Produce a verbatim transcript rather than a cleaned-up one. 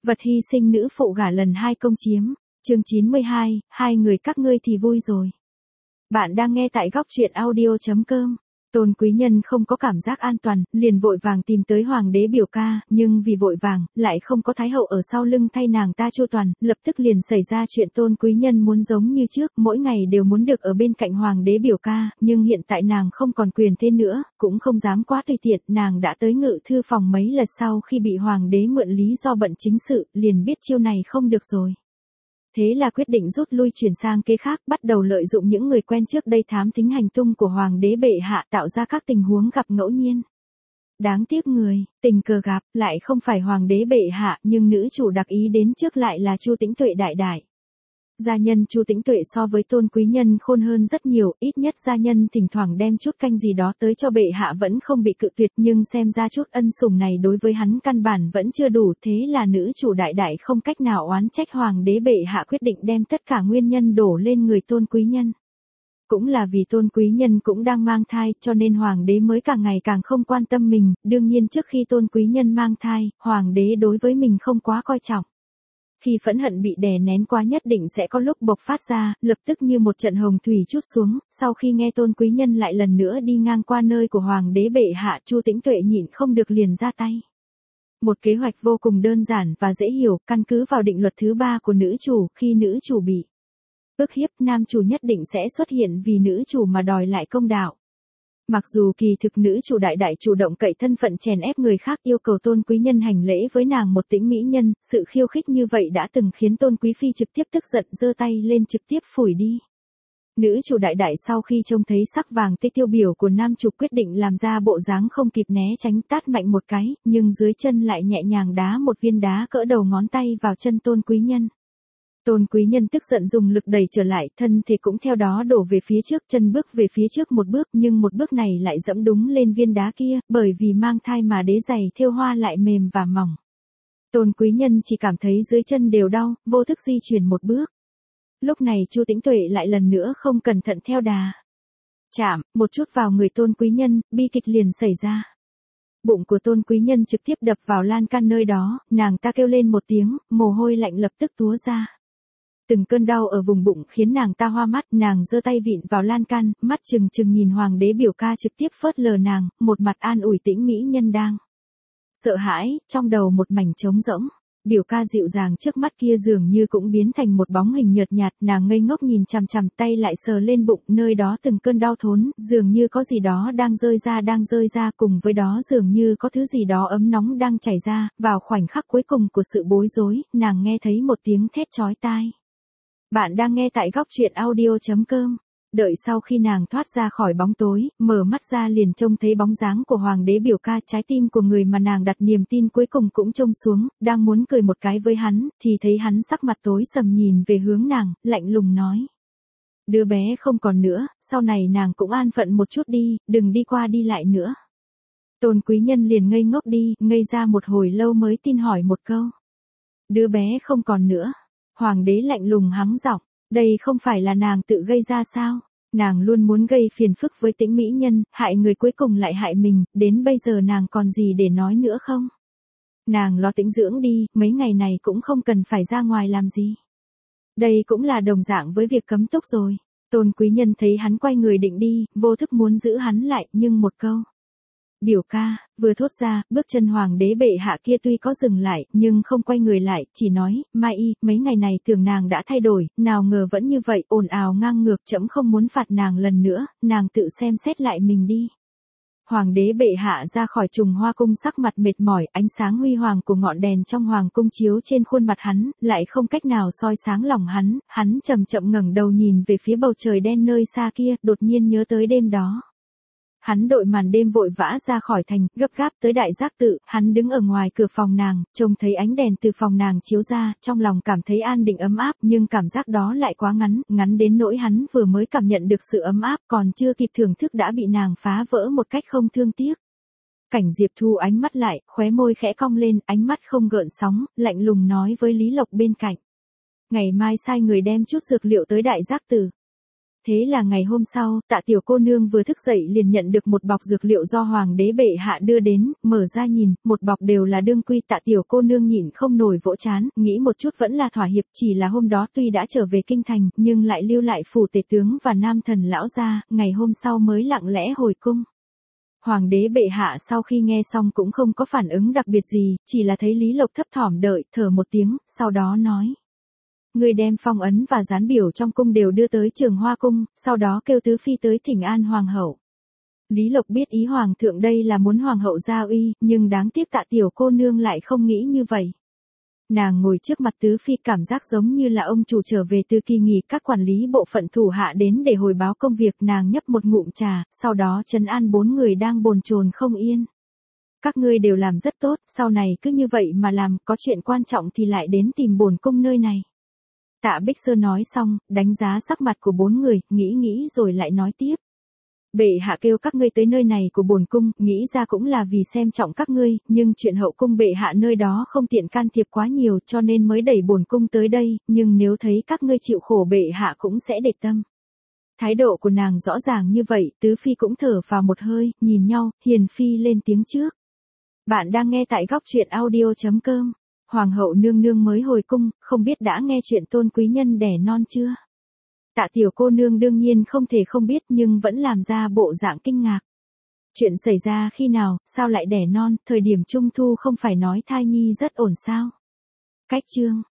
Vật hy sinh nữ phụ gả lần hai công chiếm. Chương chín mươi hai, hai người các ngươi thì vui rồi. Bạn đang nghe tại góc truyện audio chấm com. Tôn Quý Nhân không có cảm giác an toàn, liền vội vàng tìm tới hoàng đế biểu ca, nhưng vì vội vàng, lại không có thái hậu ở sau lưng thay nàng ta chu toàn, lập tức liền xảy ra chuyện Tôn Quý Nhân muốn giống như trước, mỗi ngày đều muốn được ở bên cạnh hoàng đế biểu ca, nhưng hiện tại nàng không còn quyền thế nữa, cũng không dám quá tùy tiện, nàng đã tới ngự thư phòng mấy lần sau khi bị hoàng đế mượn lý do bận chính sự, liền biết chiêu này không được rồi. Thế là quyết định rút lui chuyển sang kế khác, bắt đầu lợi dụng những người quen trước đây thám thính hành tung của hoàng đế bệ hạ, tạo ra các tình huống gặp ngẫu nhiên. Đáng tiếc người, tình cờ gặp, lại không phải hoàng đế bệ hạ, nhưng nữ chủ đặc ý đến trước lại là Chu Tĩnh Tuệ đại đại. Gia nhân Chu Tĩnh Tuệ so với Tôn Quý Nhân khôn hơn rất nhiều, ít nhất gia nhân thỉnh thoảng đem chút canh gì đó tới cho bệ hạ vẫn không bị cự tuyệt, nhưng xem ra chút ân sủng này đối với hắn căn bản vẫn chưa đủ, thế là nữ chủ đại đại không cách nào oán trách hoàng đế bệ hạ quyết định đem tất cả nguyên nhân đổ lên người Tôn Quý Nhân. Cũng là vì Tôn Quý Nhân cũng đang mang thai, cho nên hoàng đế mới càng ngày càng không quan tâm mình, đương nhiên trước khi Tôn Quý Nhân mang thai, hoàng đế đối với mình không quá coi trọng. Khi phẫn hận bị đè nén quá nhất định sẽ có lúc bộc phát ra, lập tức như một trận hồng thủy trút xuống, sau khi nghe Tôn Quý Nhân lại lần nữa đi ngang qua nơi của hoàng đế bệ hạ, Chu Tĩnh Tuệ nhịn không được liền ra tay. Một kế hoạch vô cùng đơn giản và dễ hiểu, căn cứ vào định luật thứ ba của nữ chủ, khi nữ chủ bị ức hiếp, nam chủ nhất định sẽ xuất hiện vì nữ chủ mà đòi lại công đạo. Mặc dù kỳ thực nữ chủ đại đại chủ động cậy thân phận chèn ép người khác yêu cầu Tôn Quý Nhân hành lễ với nàng một tĩnh mỹ nhân, sự khiêu khích như vậy đã từng khiến Tôn Quý Phi trực tiếp tức giận giơ tay lên trực tiếp phủi đi. Nữ chủ đại đại sau khi trông thấy sắc vàng tê tiêu biểu của nam chủ quyết định làm ra bộ dáng không kịp né tránh tát mạnh một cái, nhưng dưới chân lại nhẹ nhàng đá một viên đá cỡ đầu ngón tay vào chân Tôn Quý Nhân. Tôn Quý Nhân tức giận dùng lực đẩy trở lại, thân thể cũng theo đó đổ về phía trước, chân bước về phía trước một bước, nhưng một bước này lại dẫm đúng lên viên đá kia, bởi vì mang thai mà đế giày thêu hoa lại mềm và mỏng. Tôn Quý Nhân chỉ cảm thấy dưới chân đều đau, vô thức di chuyển một bước. Lúc này Chu Tĩnh Tuệ lại lần nữa không cẩn thận theo đà. Chạm, một chút vào người Tôn Quý Nhân, bi kịch liền xảy ra. Bụng của Tôn Quý Nhân trực tiếp đập vào lan can nơi đó, nàng ta kêu lên một tiếng, mồ hôi lạnh lập tức túa ra. Từng cơn đau ở vùng bụng khiến nàng ta hoa mắt, nàng giơ tay vịn vào lan can, mắt trừng trừng nhìn hoàng đế biểu ca trực tiếp phớt lờ nàng, một mặt an ủi tĩnh mỹ nhân đang sợ hãi, trong đầu một mảnh trống rỗng. Biểu ca dịu dàng trước mắt kia dường như cũng biến thành một bóng hình nhợt nhạt, nàng ngây ngốc nhìn chằm chằm, tay lại sờ lên bụng, nơi đó từng cơn đau thốn, dường như có gì đó đang rơi ra đang rơi ra, cùng với đó dường như có thứ gì đó ấm nóng đang chảy ra, vào khoảnh khắc cuối cùng của sự bối rối, nàng nghe thấy một tiếng thét chói tai. Bạn đang nghe tại góc truyện audio chấm com. Đợi sau khi nàng thoát ra khỏi bóng tối, mở mắt ra liền trông thấy bóng dáng của hoàng đế biểu ca, trái tim của người mà nàng đặt niềm tin cuối cùng cũng trông xuống, đang muốn cười một cái với hắn, thì thấy hắn sắc mặt tối sầm nhìn về hướng nàng, lạnh lùng nói. Đứa bé không còn nữa, sau này nàng cũng an phận một chút đi, đừng đi qua đi lại nữa. Tôn Quý Nhân liền ngây ngốc đi, ngây ra một hồi lâu mới tin hỏi một câu. Đứa bé không còn nữa. Hoàng đế lạnh lùng hắng giọng, đây không phải là nàng tự gây ra sao? Nàng luôn muốn gây phiền phức với tĩnh mỹ nhân, hại người cuối cùng lại hại mình, đến bây giờ nàng còn gì để nói nữa không? Nàng lo tĩnh dưỡng đi, mấy ngày này cũng không cần phải ra ngoài làm gì. Đây cũng là đồng dạng với việc cấm túc rồi. Tôn Quý Nhân thấy hắn quay người định đi, vô thức muốn giữ hắn lại, nhưng một câu. Biểu ca, vừa thốt ra, bước chân hoàng đế bệ hạ kia tuy có dừng lại, nhưng không quay người lại, chỉ nói, Mai y, mấy ngày này tưởng nàng đã thay đổi, nào ngờ vẫn như vậy, ồn ào ngang ngược, trẫm không muốn phạt nàng lần nữa, nàng tự xem xét lại mình đi. Hoàng đế bệ hạ ra khỏi trùng hoa cung sắc mặt mệt mỏi, ánh sáng huy hoàng của ngọn đèn trong hoàng cung chiếu trên khuôn mặt hắn, lại không cách nào soi sáng lòng hắn, hắn chậm chậm ngẩng đầu nhìn về phía bầu trời đen nơi xa kia, đột nhiên nhớ tới đêm đó. Hắn đội màn đêm vội vã ra khỏi thành, gấp gáp tới đại giác tự, hắn đứng ở ngoài cửa phòng nàng, trông thấy ánh đèn từ phòng nàng chiếu ra, trong lòng cảm thấy an định ấm áp, nhưng cảm giác đó lại quá ngắn, ngắn đến nỗi hắn vừa mới cảm nhận được sự ấm áp, còn chưa kịp thưởng thức đã bị nàng phá vỡ một cách không thương tiếc. Cảnh Diệp Thu ánh mắt lại, khóe môi khẽ cong lên, ánh mắt không gợn sóng, lạnh lùng nói với Lý Lộc bên cạnh. Ngày mai sai người đem chút dược liệu tới đại giác tử. Thế là ngày hôm sau, Tạ tiểu cô nương vừa thức dậy liền nhận được một bọc dược liệu do hoàng đế bệ hạ đưa đến, mở ra nhìn, một bọc đều là đương quy. Tạ tiểu cô nương nhịn không nổi vỗ trán, nghĩ một chút vẫn là thỏa hiệp, chỉ là hôm đó tuy đã trở về kinh thành, nhưng lại lưu lại phủ tể tướng và nam thần lão gia, ngày hôm sau mới lặng lẽ hồi cung. Hoàng đế bệ hạ sau khi nghe xong cũng không có phản ứng đặc biệt gì, chỉ là thấy Lý Lộc thấp thỏm đợi, thở một tiếng, sau đó nói. Người đem phong ấn và gián biểu trong cung đều đưa tới Trường Hoa cung, sau đó kêu tứ phi tới thỉnh an hoàng hậu. Lý Lộc biết ý hoàng thượng đây là muốn hoàng hậu gia uy, nhưng đáng tiếc Tạ tiểu cô nương lại không nghĩ như vậy. Nàng ngồi trước mặt tứ phi cảm giác giống như là ông chủ trở về từ kỳ nghỉ, các quản lý bộ phận thủ hạ đến để hồi báo công việc, nàng nhấp một ngụm trà, sau đó trấn an bốn người đang bồn chồn không yên. Các ngươi đều làm rất tốt, sau này cứ như vậy mà làm, có chuyện quan trọng thì lại đến tìm bổn cung nơi này. Tạ Bích Sơ nói xong, đánh giá sắc mặt của bốn người, nghĩ nghĩ rồi lại nói tiếp. Bệ hạ kêu các ngươi tới nơi này của bổn cung, nghĩ ra cũng là vì xem trọng các ngươi, nhưng chuyện hậu cung bệ hạ nơi đó không tiện can thiệp quá nhiều cho nên mới đẩy bổn cung tới đây, nhưng nếu thấy các ngươi chịu khổ bệ hạ cũng sẽ để tâm. Thái độ của nàng rõ ràng như vậy, tứ phi cũng thở vào một hơi, nhìn nhau, Hiền phi lên tiếng trước. Bạn đang nghe tại góc truyện audio chấm com. Hoàng hậu nương nương mới hồi cung, không biết đã nghe chuyện tôn quý nhân đẻ non chưa? Tạ tiểu cô nương đương nhiên không thể không biết nhưng vẫn làm ra bộ dạng kinh ngạc. Chuyện xảy ra khi nào, sao lại đẻ non, thời điểm trung thu không phải nói thai nhi rất ổn sao? Cách chương.